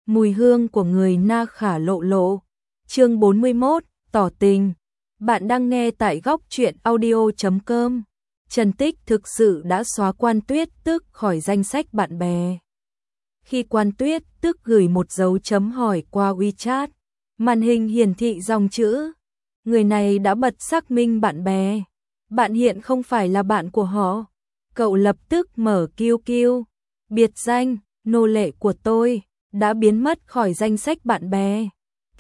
Mùi hương của người na khả lộ lộ. Chương 41, tỏ tình. Bạn đang nghe tại góc truyện audio.com. Trần Tích thực sự đã xóa Quan Tuyết Tức khỏi danh sách bạn bè. Khi Quan Tuyết Tức gửi một dấu chấm hỏi qua WeChat, màn hình hiển thị dòng chữ: người này đã bật xác minh bạn bè. Bạn hiện không phải là bạn của họ. Cậu lập tức mở QQ. Biệt danh, nô lệ của tôi, đã biến mất khỏi danh sách bạn bè.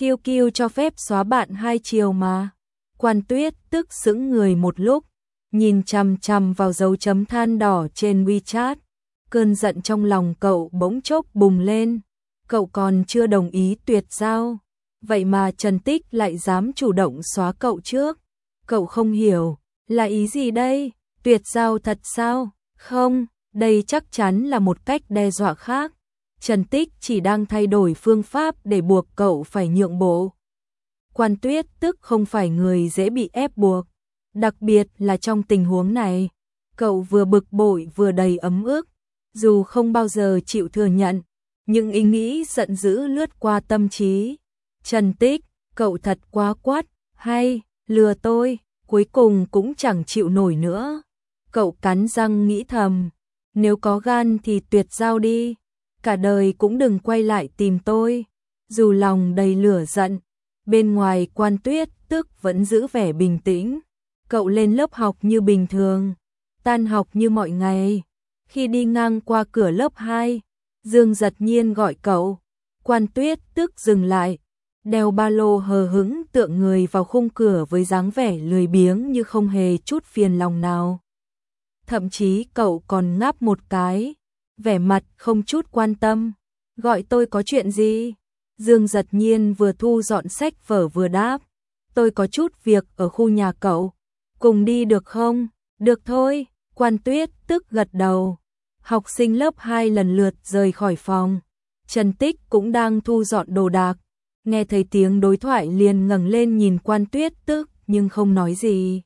QQ cho phép xóa bạn 2 chiều mà. Quan Tuyết Tức sững người một lúc, nhìn chằm chằm vào dấu chấm than đỏ trên WeChat. Cơn giận trong lòng cậu bỗng chốc bùng lên. Cậu còn chưa đồng ý tuyệt giao, vậy mà Trần Tích lại dám chủ động xóa cậu trước. Cậu không hiểu, là ý gì đây? Tuyệt giao thật sao? Không, đây chắc chắn là một cách đe dọa khác. Trần Tích chỉ đang thay đổi phương pháp để buộc cậu phải nhượng bộ. Quan Tuyết Tức không phải người dễ bị ép buộc, đặc biệt là trong tình huống này. Cậu vừa bực bội vừa đầy ấm ức, dù không bao giờ chịu thừa nhận, nhưng ý nghĩ giận dữ lướt qua tâm trí. Trần Tích, cậu thật quá quát, hay lừa tôi, cuối cùng cũng chẳng chịu nổi nữa. Cậu cắn răng nghĩ thầm, nếu có gan thì tuyệt giao đi, cả đời cũng đừng quay lại tìm tôi. Dù lòng đầy lửa giận, bên ngoài Quan Tuyết Tức vẫn giữ vẻ bình tĩnh. Cậu lên lớp học như bình thường, tan học như mọi ngày. Khi đi ngang qua cửa lớp 2, Dương Giật Nhiên gọi cậu. Quan Tuyết Tức dừng lại, đeo ba lô hờ hững tựa người vào khung cửa với dáng vẻ lười biếng như không hề chút phiền lòng nào. Thậm chí cậu còn ngáp một cái, vẻ mặt không chút quan tâm. Gọi tôi có chuyện gì? Dương Giật Nhiên vừa thu dọn sách vở vừa đáp. Tôi có chút việc ở khu nhà cậu, cùng đi được không? Được thôi, Quan Tuyết Tức gật đầu. Học sinh lớp 2 lần lượt rời khỏi phòng. Trần Tích cũng đang thu dọn đồ đạc. Nghe thấy tiếng đối thoại liền ngẩng lên nhìn Quan Tuyết Tức nhưng không nói gì.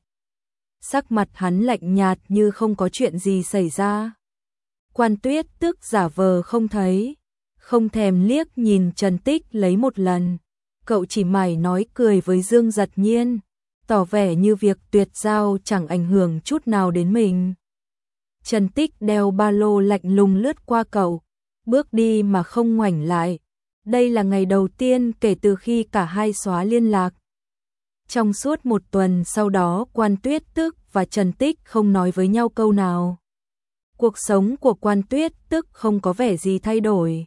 Sắc mặt hắn lạnh nhạt như không có chuyện gì xảy ra. Quan Tuyết Tức giả vờ không thấy, không thèm liếc nhìn Trần Tích lấy một lần. Cậu chỉ mải nói cười với Dương Giật Nhiên, tỏ vẻ như việc tuyệt giao chẳng ảnh hưởng chút nào đến mình. Trần Tích đeo ba lô lạnh lùng lướt qua cậu, bước đi mà không ngoảnh lại. Đây là ngày đầu tiên kể từ khi cả hai xóa liên lạc. Trong suốt một tuần sau đó Quan Tuyết Tức và Trần Tích không nói với nhau câu nào. Cuộc sống của Quan Tuyết Tức không có vẻ gì thay đổi.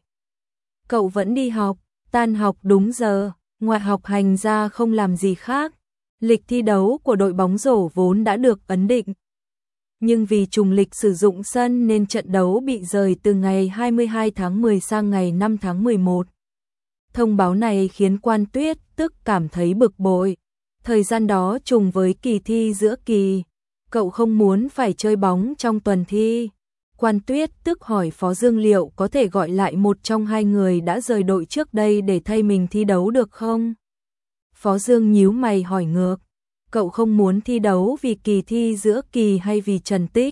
Cậu vẫn đi học, tan học đúng giờ, ngoài học hành ra không làm gì khác. Lịch thi đấu của đội bóng rổ vốn đã được ấn định, nhưng vì trùng lịch sử dụng sân nên trận đấu bị rời từ ngày 22 tháng 10 sang ngày 5 tháng 11. Thông báo này khiến Quan Tuyết Tức cảm thấy bực bội. Thời gian đó trùng với kỳ thi giữa kỳ, cậu không muốn phải chơi bóng trong tuần thi. Quan Tuyết Tức hỏi Phó Dương liệu có thể gọi lại một trong hai người đã rời đội trước đây để thay mình thi đấu được không? Phó Dương nhíu mày hỏi ngược, cậu không muốn thi đấu vì kỳ thi giữa kỳ hay vì Trần Tích?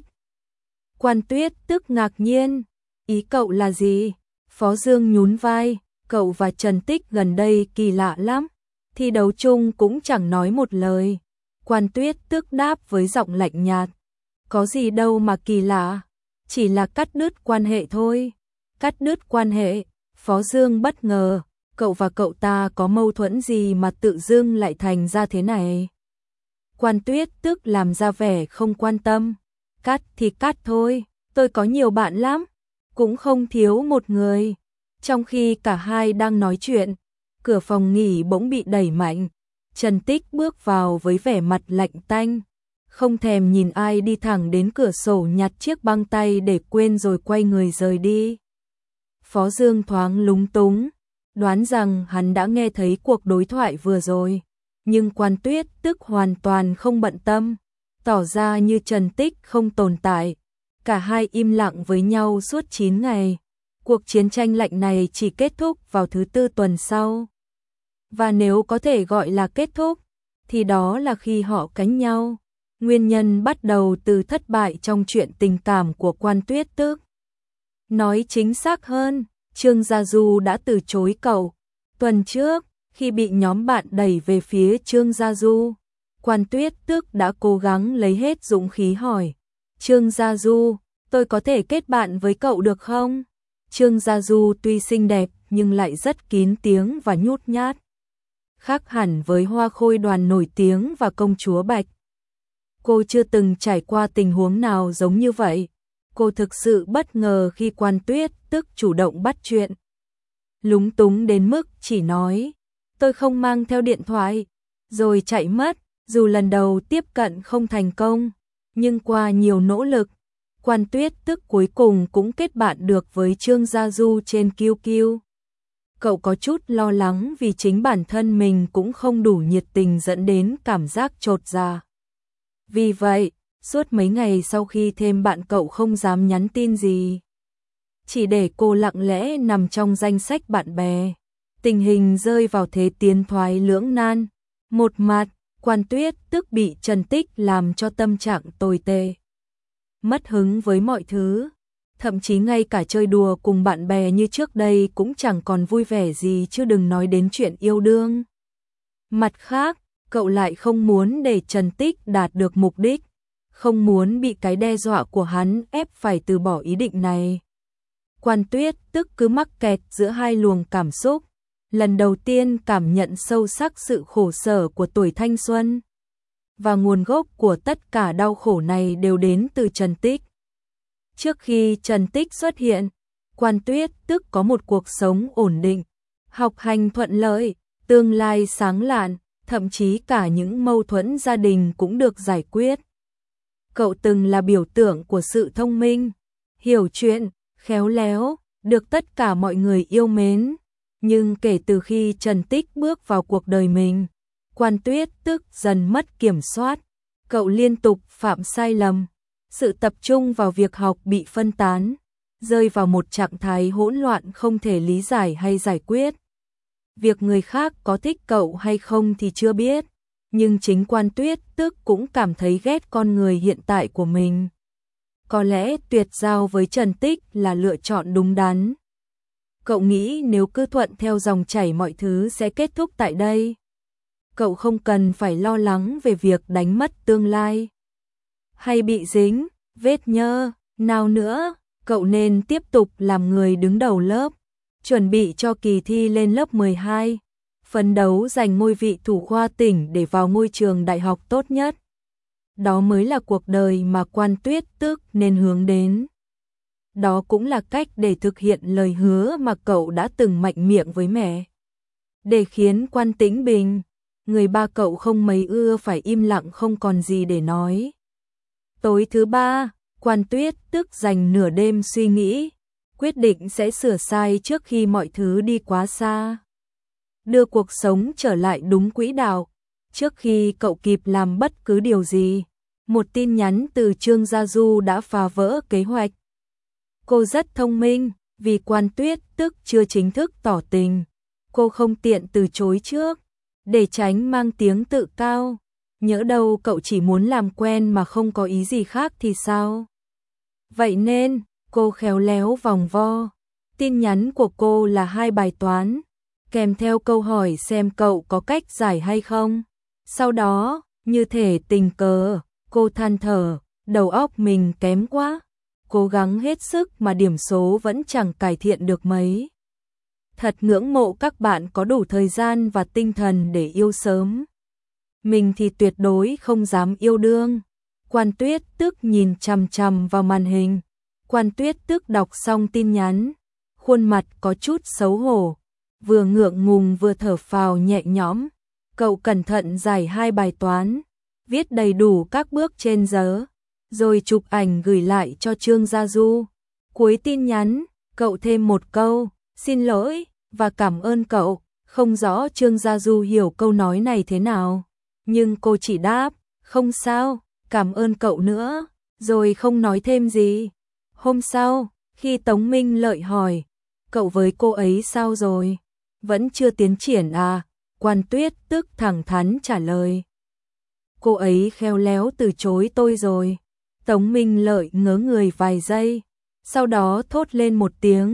Quan Tuyết Tức ngạc nhiên, ý cậu là gì? Phó Dương nhún vai, cậu và Trần Tích gần đây kỳ lạ lắm, thi đấu chung cũng chẳng nói một lời. Quan Tuyết Tức đáp với giọng lạnh nhạt, có gì đâu mà kỳ lạ, chỉ là cắt đứt quan hệ thôi. Cắt đứt quan hệ? Phó Dương bất ngờ, cậu và cậu ta có mâu thuẫn gì mà tự dưng lại thành ra thế này? Quan Tuyết Tức làm ra vẻ không quan tâm, cắt thì cắt thôi, tôi có nhiều bạn lắm, cũng không thiếu một người. Trong khi cả hai đang nói chuyện, cửa phòng nghỉ bỗng bị đẩy mạnh. Trần Tích bước vào với vẻ mặt lạnh tanh, không thèm nhìn ai đi thẳng đến cửa sổ nhặt chiếc băng tay để quên rồi quay người rời đi. Phó Dương thoáng lúng túng, đoán rằng hắn đã nghe thấy cuộc đối thoại vừa rồi, nhưng Quan Tuyết Tức hoàn toàn không bận tâm, tỏ ra như Trần Tích không tồn tại. Cả hai im lặng với nhau suốt 9 ngày. Cuộc chiến tranh lạnh này chỉ kết thúc vào thứ Tư tuần sau. Và nếu có thể gọi là kết thúc, thì đó là khi họ cánh nhau. Nguyên nhân bắt đầu từ thất bại trong chuyện tình cảm của Quan Tuyết Tức. Nói chính xác hơn, Trương Gia Du đã từ chối cậu. Tuần trước, khi bị nhóm bạn đẩy về phía Trương Gia Du, Quan Tuyết Tước đã cố gắng lấy hết dũng khí hỏi. Trương Gia Du, tôi có thể kết bạn với cậu được không? Trương Gia Du tuy xinh đẹp nhưng lại rất kín tiếng và nhút nhát. Khác hẳn với hoa khôi đoàn nổi tiếng và công chúa Bạch. Cô chưa từng trải qua tình huống nào giống như vậy. Cô thực sự bất ngờ khi Quan Tuyết Tước chủ động bắt chuyện. Lúng túng đến mức chỉ nói, tôi không mang theo điện thoại, rồi chạy mất. Dù lần đầu tiếp cận không thành công, nhưng qua nhiều nỗ lực, Quan Tuyết Tước cuối cùng cũng kết bạn được với Trương Gia Du trên QQ. Cậu có chút lo lắng vì chính bản thân mình cũng không đủ nhiệt tình dẫn đến cảm giác chột dạ. Vì vậy, suốt mấy ngày sau khi thêm bạn cậu không dám nhắn tin gì. Chỉ để cô lặng lẽ nằm trong danh sách bạn bè. Tình hình rơi vào thế tiến thoái lưỡng nan. Một mặt, Quan Tuyết Tước bị Trần Tích làm cho tâm trạng tồi tệ. Mất hứng với mọi thứ. Thậm chí ngay cả chơi đùa cùng bạn bè như trước đây cũng chẳng còn vui vẻ gì chứ đừng nói đến chuyện yêu đương. Mặt khác, cậu lại không muốn để Trần Tích đạt được mục đích, không muốn bị cái đe dọa của hắn ép phải từ bỏ ý định này. Quan Tuyết Tước cứ mắc kẹt giữa hai luồng cảm xúc, lần đầu tiên cảm nhận sâu sắc sự khổ sở của tuổi thanh xuân. Và nguồn gốc của tất cả đau khổ này đều đến từ Trần Tích. Trước khi Trần Tích xuất hiện, Quan Tuyết Tước có một cuộc sống ổn định, học hành thuận lợi, tương lai sáng lạn, thậm chí cả những mâu thuẫn gia đình cũng được giải quyết. Cậu từng là biểu tượng của sự thông minh, hiểu chuyện, khéo léo, được tất cả mọi người yêu mến. Nhưng kể từ khi Trần Tích bước vào cuộc đời mình, Quan Tuyết Tước dần mất kiểm soát. Cậu liên tục phạm sai lầm, sự tập trung vào việc học bị phân tán, rơi vào một trạng thái hỗn loạn không thể lý giải hay giải quyết. Việc người khác có thích cậu hay không thì chưa biết, nhưng chính Quan Tuyết Tước cũng cảm thấy ghét con người hiện tại của mình. Có lẽ tuyệt giao với Trần Tích là lựa chọn đúng đắn. Cậu nghĩ nếu cứ thuận theo dòng chảy mọi thứ sẽ kết thúc tại đây. Cậu không cần phải lo lắng về việc đánh mất tương lai hay bị dính vết nhơ nào nữa. Cậu nên tiếp tục làm người đứng đầu lớp, chuẩn bị cho kỳ thi lên lớp 12, phấn đấu giành ngôi vị thủ khoa tỉnh để vào ngôi trường đại học tốt nhất. Đó mới là cuộc đời mà Quan Tuyết Tước nên hướng đến. Đó cũng là cách để thực hiện lời hứa mà cậu đã từng mạnh miệng với mẹ. Để khiến Quan Tĩnh Bình, người ba cậu không mấy ưa, phải im lặng không còn gì để nói. Tối thứ ba, Quan Tuyết Tước dành nửa đêm suy nghĩ, quyết định sẽ sửa sai trước khi mọi thứ đi quá xa. Đưa cuộc sống trở lại đúng quỹ đạo. Trước khi cậu kịp làm bất cứ điều gì, một tin nhắn từ Trương Gia Du đã phá vỡ kế hoạch. Cô rất thông minh, vì Quan Tuyết Tước chưa chính thức tỏ tình, cô không tiện từ chối trước, để tránh mang tiếng tự cao. Nhỡ đâu cậu chỉ muốn làm quen mà không có ý gì khác thì sao? Vậy nên, cô khéo léo vòng vo. Tin nhắn của cô là 2 bài toán, kèm theo câu hỏi xem cậu có cách giải hay không. Sau đó, như thể tình cờ, cô than thở, đầu óc mình kém quá. Cố gắng hết sức mà điểm số vẫn chẳng cải thiện được mấy. Thật ngưỡng mộ các bạn có đủ thời gian và tinh thần để yêu sớm. Mình thì tuyệt đối không dám yêu đương. Quan Tuyết Tước nhìn chằm chằm vào màn hình. Quan Tuyết Tước đọc xong tin nhắn, khuôn mặt có chút xấu hổ, vừa ngượng ngùng vừa thở phào nhẹ nhõm. Cậu cẩn thận giải 2 bài toán, viết đầy đủ các bước trên giấy, rồi chụp ảnh gửi lại cho Trương Gia Du. Cuối tin nhắn, cậu thêm một câu, xin lỗi, và cảm ơn cậu. Không rõ Trương Gia Du hiểu câu nói này thế nào, nhưng cô chỉ đáp, không sao, cảm ơn cậu nữa, rồi không nói thêm gì. Hôm sau, khi Tống Minh Lợi hỏi, cậu với cô ấy sao rồi? Vẫn chưa tiến triển à? Quan Tuyết Tước thẳng thắn trả lời. Cô ấy khéo léo từ chối tôi rồi. Tống Minh Lợi ngớ người vài giây, sau đó thốt lên một tiếng,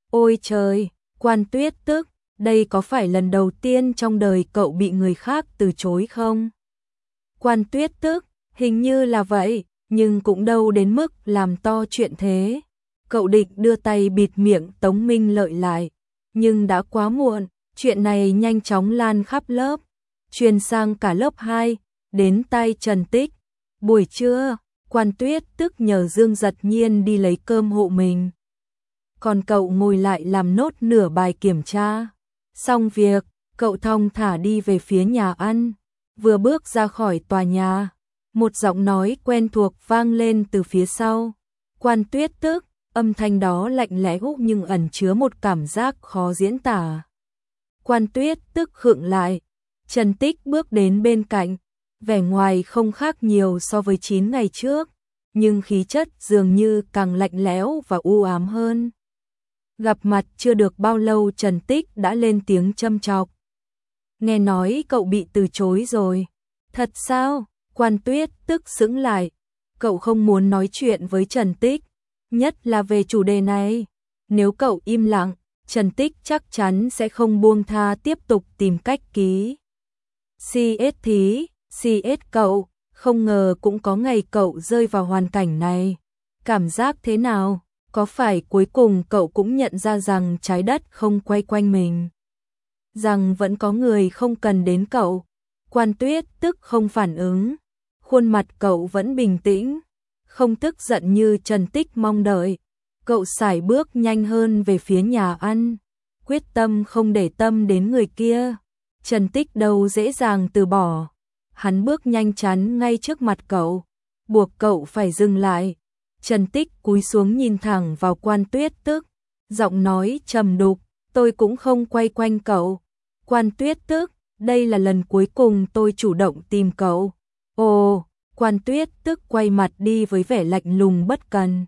Ôi trời, Quan Tuyết Tức, đây có phải lần đầu tiên trong đời cậu bị người khác từ chối không? Quan Tuyết Tức, hình như là vậy, nhưng cũng đâu đến mức làm to chuyện thế. Cậu định đưa tay bịt miệng Tống Minh Lợi lại, nhưng đã quá muộn, chuyện này nhanh chóng lan khắp lớp, truyền sang cả lớp 2, đến tai Trần Tích. Buổi trưa, Quan Tuyết Tức nhờ Dương Giật Nhiên đi lấy cơm hộ mình. Còn cậu ngồi lại làm nốt nửa bài kiểm tra. Xong việc, cậu thong thả đi về phía nhà ăn. Vừa bước ra khỏi tòa nhà, một giọng nói quen thuộc vang lên từ phía sau. Quan Tuyết Tức, âm thanh đó lạnh lẽo nhưng ẩn chứa một cảm giác khó diễn tả. Quan Tuyết Tức khựng lại, Trần Tích bước đến bên cạnh, vẻ ngoài không khác nhiều so với 9 ngày trước, nhưng khí chất dường như càng lạnh lẽo và u ám hơn. Gặp mặt chưa được bao lâu Trần Tích đã lên tiếng châm chọc. Nghe nói cậu bị từ chối rồi. Thật sao? Quan Tuyết Tức sững lại. Cậu không muốn nói chuyện với Trần Tích, nhất là về chủ đề này. Nếu cậu im lặng, Trần Tích chắc chắn sẽ không buông tha tiếp tục tìm cách ký CS thí, CS cậu, không ngờ cũng có ngày cậu rơi vào hoàn cảnh này. Cảm giác thế nào? Có phải cuối cùng cậu cũng nhận ra rằng trái đất không quay quanh mình? Rằng vẫn có người không cần đến cậu? Quan Tuyết Tức không phản ứng. Khuôn mặt cậu vẫn bình tĩnh, không tức giận như Trần Tích mong đợi. Cậu sải bước nhanh hơn về phía nhà ăn, quyết tâm không để tâm đến người kia. Trần Tích đâu dễ dàng từ bỏ. Hắn bước nhanh chắn ngay trước mặt cậu, buộc cậu phải dừng lại. Trần Tích cúi xuống nhìn thẳng vào Quan Tuyết Tức, giọng nói trầm đục, tôi cũng không quay quanh cậu. Quan Tuyết Tức, đây là lần cuối cùng tôi chủ động tìm cậu. Ồ, Quan Tuyết Tức quay mặt đi với vẻ lạnh lùng bất cần.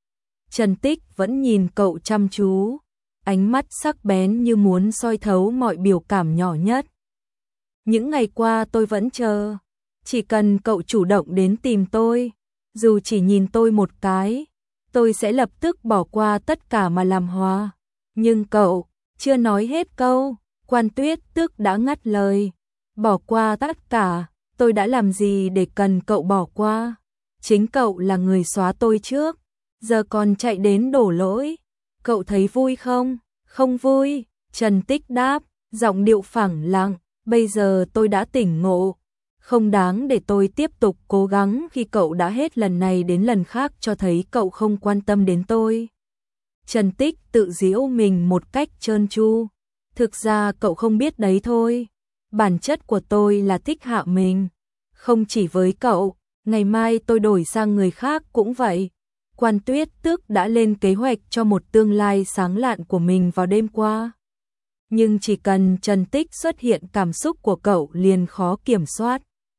Trần Tích vẫn nhìn cậu chăm chú, ánh mắt sắc bén như muốn soi thấu mọi biểu cảm nhỏ nhất. Những ngày qua tôi vẫn chờ, chỉ cần cậu chủ động đến tìm tôi, dù chỉ nhìn tôi một cái, tôi sẽ lập tức bỏ qua tất cả mà làm hòa. Nhưng cậu, chưa nói hết câu, Quan Tuyết Tức đã ngắt lời. Bỏ qua tất cả, tôi đã làm gì để cần cậu bỏ qua? Chính cậu là người xóa tôi trước, giờ còn chạy đến đổ lỗi. Cậu thấy vui không? Không vui, Trần Tích đáp, giọng điệu phẳng lặng. Bây giờ tôi đã tỉnh ngộ, không đáng để tôi tiếp tục cố gắng khi cậu đã hết lần này đến lần khác cho thấy cậu không quan tâm đến tôi. Trần Tích tự giễu mình một cách trơn tru. Thực ra cậu không biết đấy thôi. Bản chất của tôi là thích hạ mình. Không chỉ với cậu, ngày mai tôi đổi sang người khác cũng vậy. Quan Tuyết Tức đã lên kế hoạch cho một tương lai sáng lạn của mình vào đêm qua. Nhưng chỉ cần Trần Tích xuất hiện cảm xúc của cậu liền khó kiểm soát.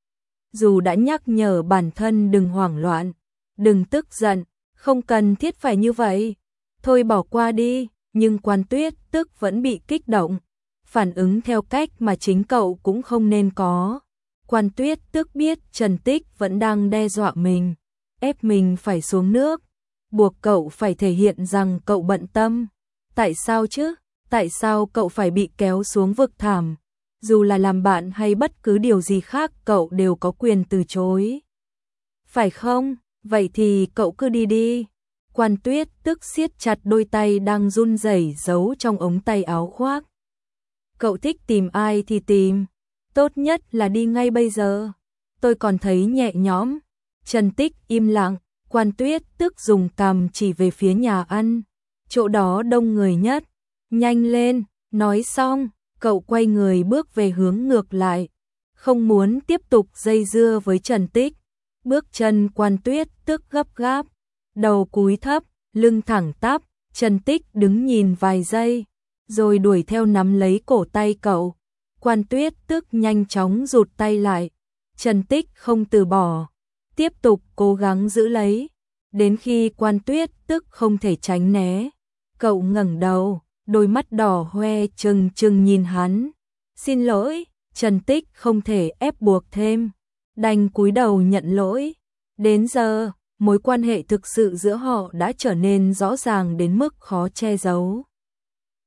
Dù đã nhắc nhở bản thân đừng hoảng loạn, đừng tức giận, không cần thiết phải như vậy. Thôi bỏ qua đi, nhưng Quan Tuyết Tức vẫn bị kích động, phản ứng theo cách mà chính cậu cũng không nên có. Quan Tuyết Tức biết Trần Tích vẫn đang đe dọa mình, ép mình phải xuống nước, buộc cậu phải thể hiện rằng cậu bận tâm. Tại sao chứ? Tại sao cậu phải bị kéo xuống vực thẳm? Dù là làm bạn hay bất cứ điều gì khác cậu đều có quyền từ chối. Phải không? Vậy thì cậu cứ đi đi. Quan Tuyết Tức siết chặt đôi tay đang run rẩy giấu trong ống tay áo khoác. Cậu thích tìm ai thì tìm. Tốt nhất là đi ngay bây giờ. Tôi còn thấy nhẹ nhõm. Trần Tích im lặng. Quan Tuyết Tức dùng cằm chỉ về phía nhà ăn. Chỗ đó đông người nhất. Nhanh lên, nói xong, cậu quay người bước về hướng ngược lại. Không muốn tiếp tục dây dưa với Trần Tích. Bước chân Quan Tuyết Tức gấp gáp. Đầu cúi thấp, lưng thẳng tắp. Trần Tích đứng nhìn vài giây, rồi đuổi theo nắm lấy cổ tay cậu. Quan Tuyết Tức nhanh chóng rụt tay lại. Trần Tích không từ bỏ, tiếp tục cố gắng giữ lấy. Đến khi Quan Tuyết Tức không thể tránh né, cậu ngẩng đầu, đôi mắt đỏ hoe trừng trừng nhìn hắn. Xin lỗi, Trần Tích không thể ép buộc thêm, đành cúi đầu nhận lỗi. Đến giờ, mối quan hệ thực sự giữa họ đã trở nên rõ ràng đến mức khó che giấu.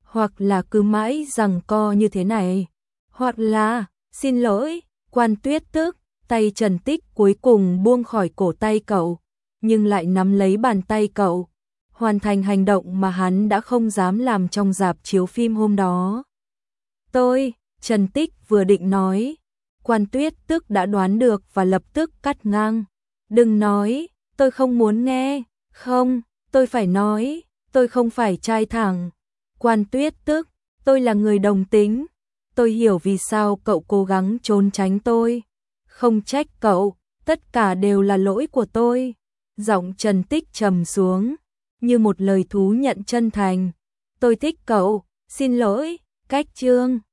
hoặc là cứ mãi giằng co như thế này, hoặc là, xin lỗi, Quan Tuyết tức, tay Trần Tích cuối cùng buông khỏi cổ tay cậu, nhưng lại nắm lấy bàn tay cậu, hoàn thành hành động mà hắn đã không dám làm trong rạp chiếu phim hôm đó. Trần Tích vừa định nói, Quan Tuyết tức đã đoán được và lập tức cắt ngang. Đừng nói, tôi không muốn nghe, không, tôi phải nói, tôi không phải trai thẳng. Quan Tuyết tức, tôi là người đồng tính, tôi hiểu vì sao cậu cố gắng trốn tránh tôi. Không trách cậu, tất cả đều là lỗi của tôi. Giọng Trần Tích trầm xuống, như một lời thú nhận chân thành. Tôi thích cậu, xin lỗi, cách chương.